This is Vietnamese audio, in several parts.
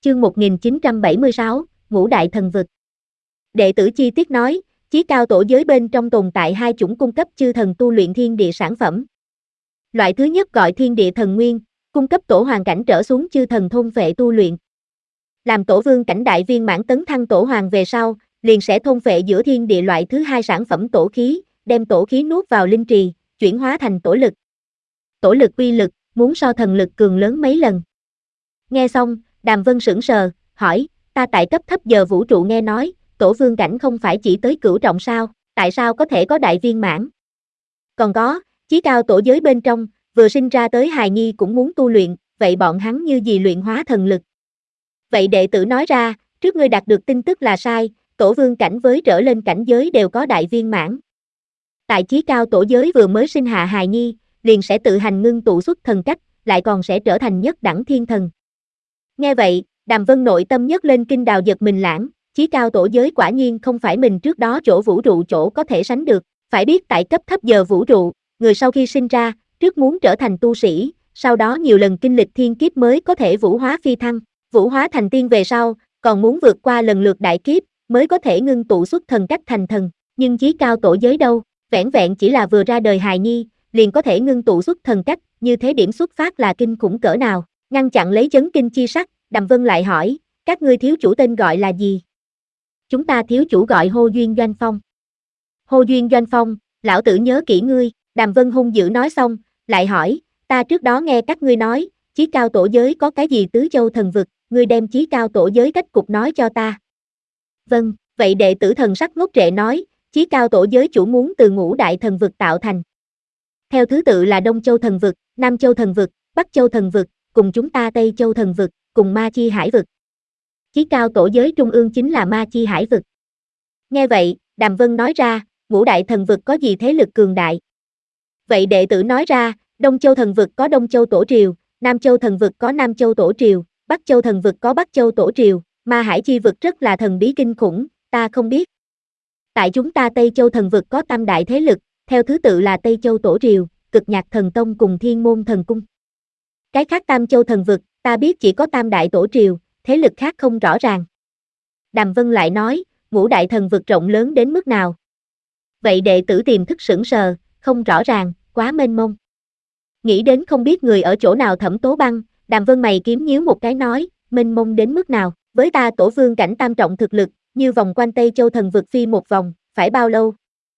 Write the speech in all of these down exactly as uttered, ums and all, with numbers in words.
Chương một nghìn chín trăm bảy mươi sáu, Ngũ Đại Thần Vực. Đệ tử chi tiết nói, chí cao tổ giới bên trong tồn tại hai chủng cung cấp chư thần tu luyện thiên địa sản phẩm. Loại thứ nhất gọi thiên địa thần nguyên, cung cấp tổ hoàng cảnh trở xuống chư thần thôn phệ tu luyện. Làm tổ vương cảnh đại viên mãn tấn thăng tổ hoàng về sau, liền sẽ thôn phệ giữa thiên địa loại thứ hai sản phẩm tổ khí, đem tổ khí nuốt vào linh trì, chuyển hóa thành tổ lực. Tổ lực uy lực, muốn so thần lực cường lớn mấy lần. Nghe xong, Đàm Vân sững sờ, hỏi, ta tại cấp thấp giờ vũ trụ nghe nói, tổ vương cảnh không phải chỉ tới cửu trọng sao, tại sao có thể có đại viên mãn? Còn có, chí cao tổ giới bên trong, vừa sinh ra tới hài nhi cũng muốn tu luyện, vậy bọn hắn như gì luyện hóa thần lực? Vậy đệ tử nói ra, trước ngươi đạt được tin tức là sai, tổ vương cảnh với trở lên cảnh giới đều có đại viên mãn. Tại chí cao tổ giới vừa mới sinh hạ hài nhi, liền sẽ tự hành ngưng tụ xuất thần cách, lại còn sẽ trở thành nhất đẳng thiên thần. Nghe vậy, Đàm Vân nội tâm nhấc lên kinh đào giật mình lãng, chí cao tổ giới quả nhiên không phải mình trước đó chỗ vũ trụ chỗ có thể sánh được, phải biết tại cấp thấp giờ vũ trụ, người sau khi sinh ra, trước muốn trở thành tu sĩ, sau đó nhiều lần kinh lịch thiên kiếp mới có thể vũ hóa phi thăng, vũ hóa thành tiên về sau, còn muốn vượt qua lần lượt đại kiếp, mới có thể ngưng tụ xuất thần cách thành thần, nhưng chí cao tổ giới đâu, vẻn vẹn chỉ là vừa ra đời hài nhi, liền có thể ngưng tụ xuất thần cách, như thế điểm xuất phát là kinh khủng cỡ nào, ngăn chặn lấy chấn kinh chi sắc, Đàm Vân lại hỏi, các ngươi thiếu chủ tên gọi là gì? Chúng ta thiếu chủ gọi Hô Duyên Doanh Phong. Hô Duyên Doanh Phong, lão tử nhớ kỹ ngươi, Đàm Vân hung dữ nói xong, lại hỏi, ta trước đó nghe các ngươi nói, chí cao tổ giới có cái gì tứ châu thần vực, ngươi đem chí cao tổ giới cách cục nói cho ta. Vâng, vậy đệ tử thần sắc ngốc trệ nói, chí cao tổ giới chủ muốn từ ngũ đại thần vực tạo thành. Theo thứ tự là Đông Châu thần vực, Nam Châu thần vực, Bắc Châu thần vực, cùng chúng ta Tây Châu thần vực, cùng Ma Chi Hải vực. Chí cao tổ giới trung ương chính là Ma Chi Hải vực. Nghe vậy, Đàm Vân nói ra, ngũ đại thần vực có gì thế lực cường đại? Vậy đệ tử nói ra, Đông Châu thần vực có Đông Châu tổ triều, Nam Châu thần vực có Nam Châu tổ triều, Bắc Châu thần vực có Bắc Châu tổ triều, Ma Hải chi vực rất là thần bí kinh khủng, ta không biết. Tại chúng ta Tây Châu thần vực có tam đại thế lực, theo thứ tự là Tây Châu tổ triều, Cực Nhạc thần tông cùng Thiên Môn thần cung. Cái khác Tam Châu thần vực, ta biết chỉ có tam đại tổ triều, thế lực khác không rõ ràng. Đàm Vân lại nói, ngũ đại thần vực rộng lớn đến mức nào? Vậy đệ tử tiềm thức sững sờ, không rõ ràng, quá mênh mông. Nghĩ đến không biết người ở chỗ nào Thẩm Tố Băng, Đàm Vân mày kiếm nhíu một cái nói, mênh mông đến mức nào? Với ta tổ vương cảnh tam trọng thực lực, như vòng quanh Tây Châu thần vực phi một vòng, phải bao lâu?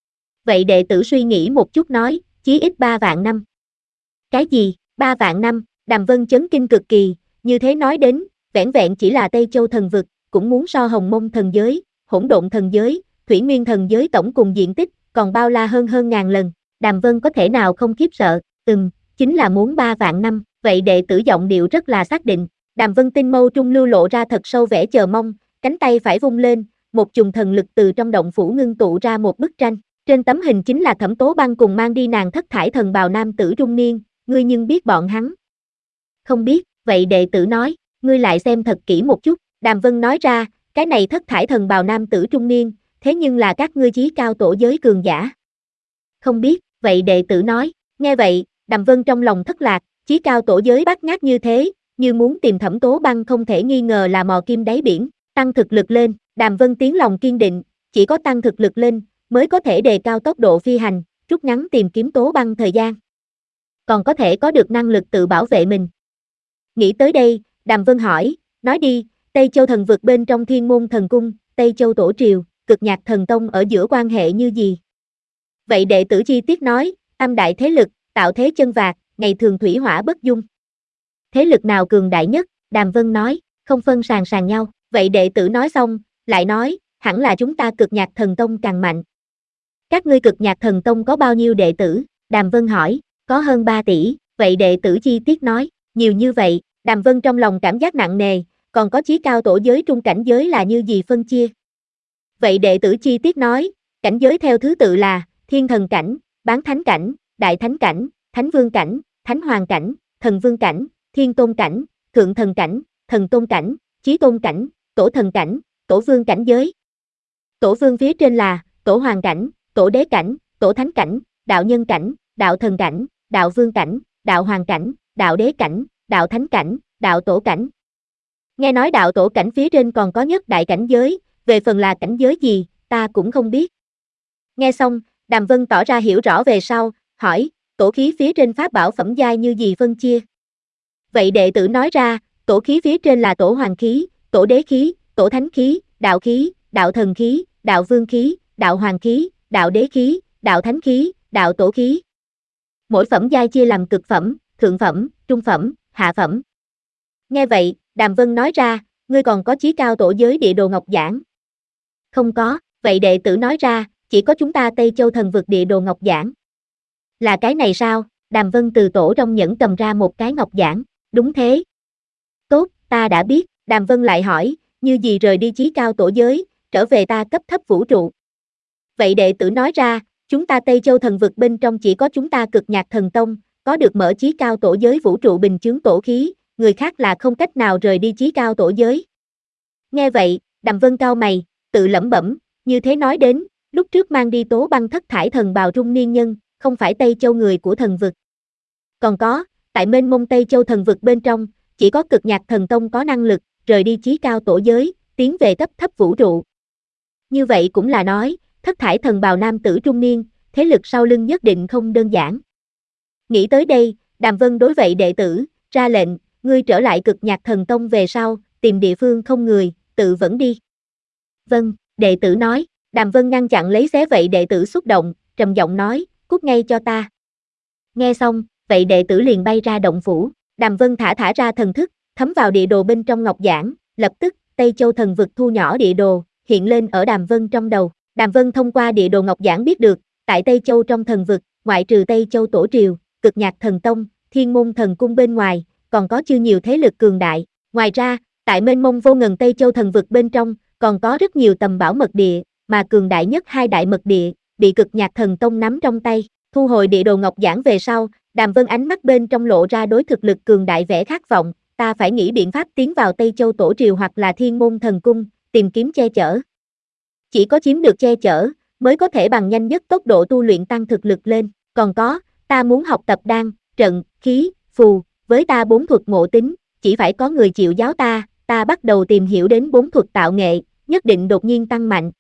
Vậy đệ tử suy nghĩ một chút nói, chí ít ba vạn năm. Cái gì, ba vạn năm? Đàm Vân chấn kinh cực kỳ, như thế nói đến, vẻn vẹn chỉ là Tây Châu thần vực, cũng muốn so Hồng Mông thần giới, Hỗn Độn thần giới, Thủy Nguyên thần giới tổng cùng diện tích, còn bao la hơn hơn ngàn lần. Đàm Vân có thể nào không khiếp sợ, ừm, chính là muốn ba vạn năm, vậy đệ tử giọng điệu rất là xác định. Đàm Vân tinh mâu trung lưu lộ ra thật sâu vẻ chờ mong, cánh tay phải vung lên, một chùm thần lực từ trong động phủ ngưng tụ ra một bức tranh. Trên tấm hình chính là Thẩm Tố Băng cùng mang đi nàng thất thải thần bào nam tử trung niên, ngươi nhưng biết bọn hắn? Không biết, vậy đệ tử nói, ngươi lại xem thật kỹ một chút. Đàm Vân nói ra, cái này thất thải thần bào nam tử trung niên, thế nhưng là các ngươi chí cao tổ giới cường giả. Không biết, vậy đệ tử nói, nghe vậy, Đàm Vân trong lòng thất lạc, chí cao tổ giới bát ngát như thế, như muốn tìm Thẩm Tố Băng không thể nghi ngờ là mò kim đáy biển, tăng thực lực lên, Đàm Vân tiếng lòng kiên định, chỉ có tăng thực lực lên, mới có thể đề cao tốc độ phi hành, rút ngắn tìm kiếm Tố Băng thời gian. Còn có thể có được năng lực tự bảo vệ mình. Nghĩ tới đây, Đàm Vân hỏi, nói đi, Tây Châu thần vực bên trong Thiên Môn thần cung, Tây Châu tổ triều, Cực Nhạc thần tông ở giữa quan hệ như gì? Vậy đệ tử chi tiết nói, tam đại thế lực, tạo thế chân vạc, ngày thường thủy hỏa bất dung. Thế lực nào cường đại nhất? Đàm Vân nói, không phân sàn sàn nhau. Vậy đệ tử nói xong, lại nói, hẳn là chúng ta Cực Nhạc thần tông càng mạnh. Các ngươi Cực Nhạc thần tông có bao nhiêu đệ tử? Đàm Vân hỏi, có hơn ba tỷ. Vậy đệ tử chi tiết nói, nhiều như vậy. Đàm Vân trong lòng cảm giác nặng nề, còn có chí cao tổ giới trung cảnh giới là như gì phân chia? Vậy đệ tử chi tiết nói, cảnh giới theo thứ tự là, thiên thần cảnh, bán thánh cảnh, đại thánh cảnh, thánh vương cảnh, thánh hoàng cảnh, thần vương cảnh, thiên tôn cảnh, thượng thần cảnh, thần tôn cảnh, chí tôn cảnh, tổ thần cảnh, tổ vương cảnh giới. Tổ vương phía trên là, tổ hoàng cảnh, tổ đế cảnh, tổ thánh cảnh, đạo nhân cảnh, đạo thần cảnh, đạo vương cảnh, đạo hoàng cảnh, đạo đế cảnh, đạo thánh cảnh, đạo tổ cảnh. Nghe nói đạo tổ cảnh phía trên còn có nhất đại cảnh giới, về phần là cảnh giới gì, ta cũng không biết. Nghe xong, Đàm Vân tỏ ra hiểu rõ về sau, hỏi, tổ khí phía trên pháp bảo phẩm giai như gì phân chia? Vậy đệ tử nói ra, tổ khí phía trên là tổ hoàng khí, tổ đế khí, tổ thánh khí, đạo khí, đạo thần khí, đạo vương khí, đạo hoàng khí, đạo đế khí, đạo thánh khí, đạo tổ khí. Mỗi phẩm giai chia làm cực phẩm, thượng phẩm, trung phẩm, hạ phẩm. Nghe vậy, Đàm Vân nói ra, ngươi còn có chí cao tổ giới địa đồ ngọc giảng? Không có, vậy đệ tử nói ra, chỉ có chúng ta Tây Châu thần vực địa đồ ngọc giảng. Là cái này sao? Đàm Vân từ tổ trong nhẫn cầm ra một cái ngọc giảng. Đúng thế. Tốt, ta đã biết. Đàm Vân lại hỏi, như gì rời đi chí cao tổ giới, trở về ta cấp thấp vũ trụ. Vậy đệ tử nói ra, chúng ta Tây Châu thần vực bên trong chỉ có chúng ta Cực Nhạc Thần Tông, có được mở chí cao tổ giới vũ trụ bình chướng tổ khí, người khác là không cách nào rời đi chí cao tổ giới. Nghe vậy, Đàm Vân cau mày, tự lẩm bẩm, như thế nói đến, lúc trước mang đi Tố Băng thất thải thần bào trung niên nhân, không phải Tây Châu người của thần vực. Còn có, tại mênh mông Tây Châu thần vực bên trong, chỉ có Cực Nhạc Thần Tông có năng lực, rời đi chí cao tổ giới, tiến về cấp thấp vũ trụ. Như vậy cũng là nói, thất thải thần bào nam tử trung niên, thế lực sau lưng nhất định không đơn giản. Nghĩ tới đây, Đàm Vân đối vậy đệ tử, ra lệnh, ngươi trở lại Cực Nhạc Thần Tông về sau, tìm địa phương không người, tự vẫn đi. Vâng, đệ tử nói, Đàm Vân ngăn chặn lấy xé vậy đệ tử xúc động, trầm giọng nói, cút ngay cho ta. Nghe xong, vậy đệ tử liền bay ra động phủ, Đàm Vân thả thả ra thần thức, thấm vào địa đồ bên trong ngọc giảng, lập tức, Tây Châu thần vực thu nhỏ địa đồ, hiện lên ở Đàm Vân trong đầu. Đàm Vân thông qua địa đồ ngọc giảng biết được, tại Tây Châu trong thần vực, ngoại trừ Tây Châu Tổ Triều, Cực Nhạc Thần Tông, Thiên Môn Thần Cung bên ngoài, còn có chưa nhiều thế lực cường đại. Ngoài ra, tại mênh mông vô ngần Tây Châu thần vực bên trong, còn có rất nhiều tầm bảo mật địa, mà cường đại nhất hai đại mật địa, bị Cực Nhạc Thần Tông nắm trong tay. Thu hồi địa đồ ngọc giảng về sau, Đàm Vân ánh mắt bên trong lộ ra đối thực lực cường đại vẻ khát vọng, ta phải nghĩ biện pháp tiến vào Tây Châu Tổ Triều hoặc là Thiên Môn Thần Cung, tìm kiếm che chở. Chỉ có chiếm được che chở, mới có thể bằng nhanh nhất tốc độ tu luyện tăng thực lực lên. Còn có, ta muốn học tập đan, trận, khí, phù, với ta bốn thuật ngộ tính, chỉ phải có người chịu giáo ta, ta bắt đầu tìm hiểu đến bốn thuật tạo nghệ, nhất định đột nhiên tăng mạnh.